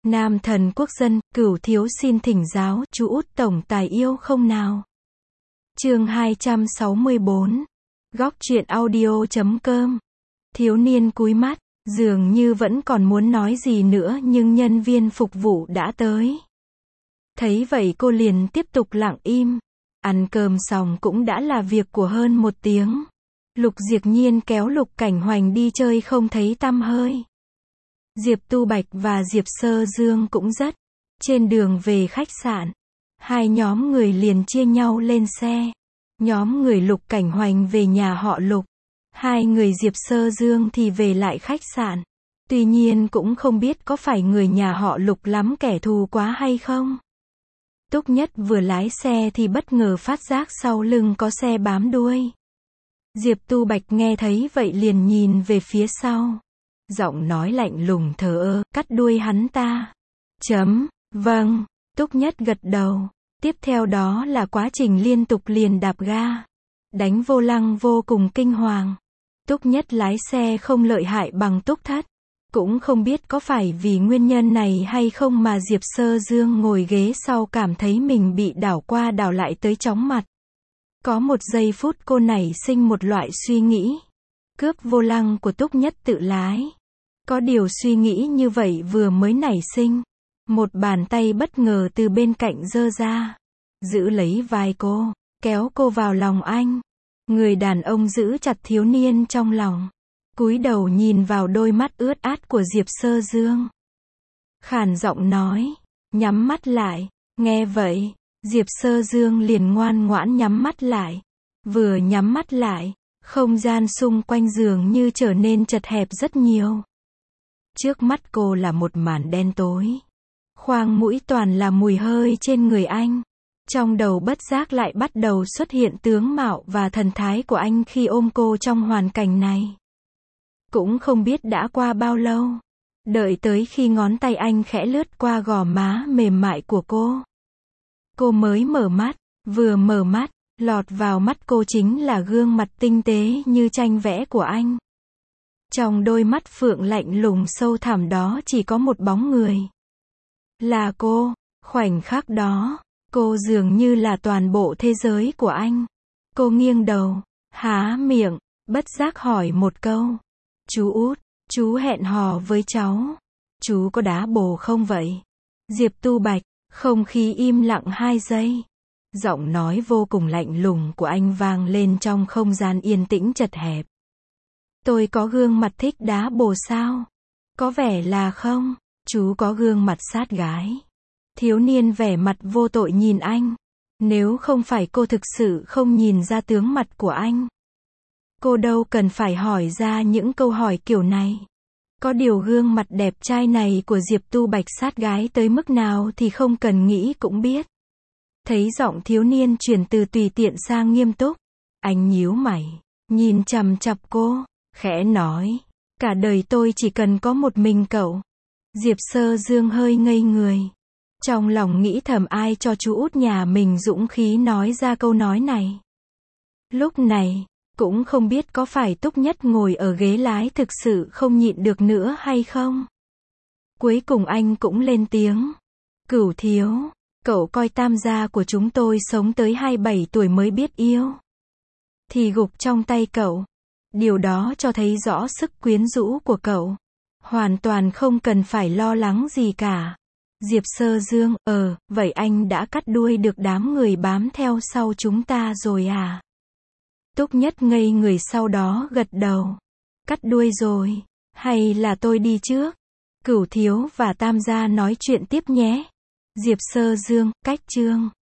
Nam thần quốc dân, Cửu thiếu xin thỉnh giáo, chú út tổng tài yêu không nào? Chương 264. Góc truyện audio.com. Thiếu niên cúi mắt, dường như vẫn còn muốn nói gì nữa nhưng nhân viên phục vụ đã tới. Thấy vậy cô liền tiếp tục lặng im. Ăn cơm xong cũng đã là việc của hơn 1 tiếng. Lục Diệp Nhiên kéo Lục Cảnh Hoành đi chơi không thấy tăm hơi. Diệp Tu Bạch và Diệp Sơ Dương cũng rất. Trên đường về khách sạn, hai nhóm người liền chia nhau lên xe. Nhóm người Lục Cảnh Hoành về nhà họ Lục. Hai người Diệp Sơ Dương thì về lại khách sạn. Tuy nhiên cũng không biết có phải người nhà họ Lục lắm kẻ thù quá hay không. Túc Nhất vừa lái xe thì bất ngờ phát giác sau lưng có xe bám đuôi. Diệp Tu Bạch nghe thấy vậy liền nhìn về phía sau. Giọng nói lạnh lùng thờ ơ, cắt đuôi hắn ta. Vâng, Túc Nhất gật đầu. Tiếp theo đó là quá trình liên tục liền đạp ga. Đánh vô lăng vô cùng kinh hoàng. Túc Nhất lái xe không lợi hại bằng Túc Thất. Cũng không biết có phải vì nguyên nhân này hay không mà Diệp Sơ Dương ngồi ghế sau cảm thấy mình bị đảo qua đảo lại tới chóng mặt. Có một giây phút cô nảy sinh một loại suy nghĩ. Cướp vô lăng của Túc Nhất tự lái. Có điều suy nghĩ như vậy vừa mới nảy sinh. Một bàn tay bất ngờ từ bên cạnh giơ ra. Giữ lấy vai cô, kéo cô vào lòng anh. Người đàn ông giữ chặt thiếu niên trong lòng. Cúi đầu nhìn vào đôi mắt ướt át của Diệp Sơ Dương. Khàn giọng nói, nhắm mắt lại. Nghe vậy, Diệp Sơ Dương liền ngoan ngoãn nhắm mắt lại. Vừa nhắm mắt lại, không gian xung quanh giường như trở nên chật hẹp rất nhiều. Trước mắt cô là một màn đen tối. Khoang mũi toàn là mùi hơi trên người anh. Trong đầu bất giác lại bắt đầu xuất hiện tướng mạo và thần thái của anh khi ôm cô trong hoàn cảnh này. Cũng không biết đã qua bao lâu. Đợi tới khi ngón tay anh khẽ lướt qua gò má mềm mại của cô. Cô mới mở mắt, vừa mở mắt, lọt vào mắt cô chính là gương mặt tinh tế như tranh vẽ của anh. Trong đôi mắt phượng lạnh lùng sâu thẳm đó chỉ có một bóng người. Là cô. Khoảnh khắc đó, cô dường như là toàn bộ thế giới của anh. Cô nghiêng đầu, há miệng, bất giác hỏi một câu. Chú út, chú hẹn hò với cháu. Chú có đá bồ không vậy? Diệp Tu Bạch, không khí im lặng 2 giây. Giọng nói vô cùng lạnh lùng của anh vang lên trong không gian yên tĩnh chật hẹp. Tôi có gương mặt thích đá bồ sao? Có vẻ là không. Chú có gương mặt sát gái. Thiếu niên vẻ mặt vô tội nhìn anh. Nếu không phải cô thực sự không nhìn ra tướng mặt của anh, cô đâu cần phải hỏi ra những câu hỏi kiểu này. Có điều gương mặt đẹp trai này của Diệp Tu Bạch sát gái tới mức nào thì không cần nghĩ cũng biết. Thấy giọng thiếu niên chuyển từ tùy tiện sang nghiêm túc, anh nhíu mày, nhìn chằm chằm cô, khẽ nói, cả đời tôi chỉ cần có một mình cậu. Diệp Sơ Dương hơi ngây người. Trong lòng nghĩ thầm ai cho chú út nhà mình dũng khí nói ra câu nói này. Lúc này, cũng không biết có phải Túc Nhất ngồi ở ghế lái thực sự không nhịn được nữa hay không. Cuối cùng anh cũng lên tiếng. Cửu thiếu, cậu coi tam gia của chúng tôi sống tới 27 tuổi mới biết yêu. Thì gục trong tay cậu. Điều đó cho thấy rõ sức quyến rũ của cậu. Hoàn toàn không cần phải lo lắng gì cả. Diệp Sơ Dương, vậy anh đã cắt đuôi được đám người bám theo sau chúng ta rồi à? Túc Nhất ngây người sau đó gật đầu. Cắt đuôi rồi, hay là tôi đi trước? Cửu thiếu và tam gia nói chuyện tiếp nhé. Diệp Sơ Dương, cách chương.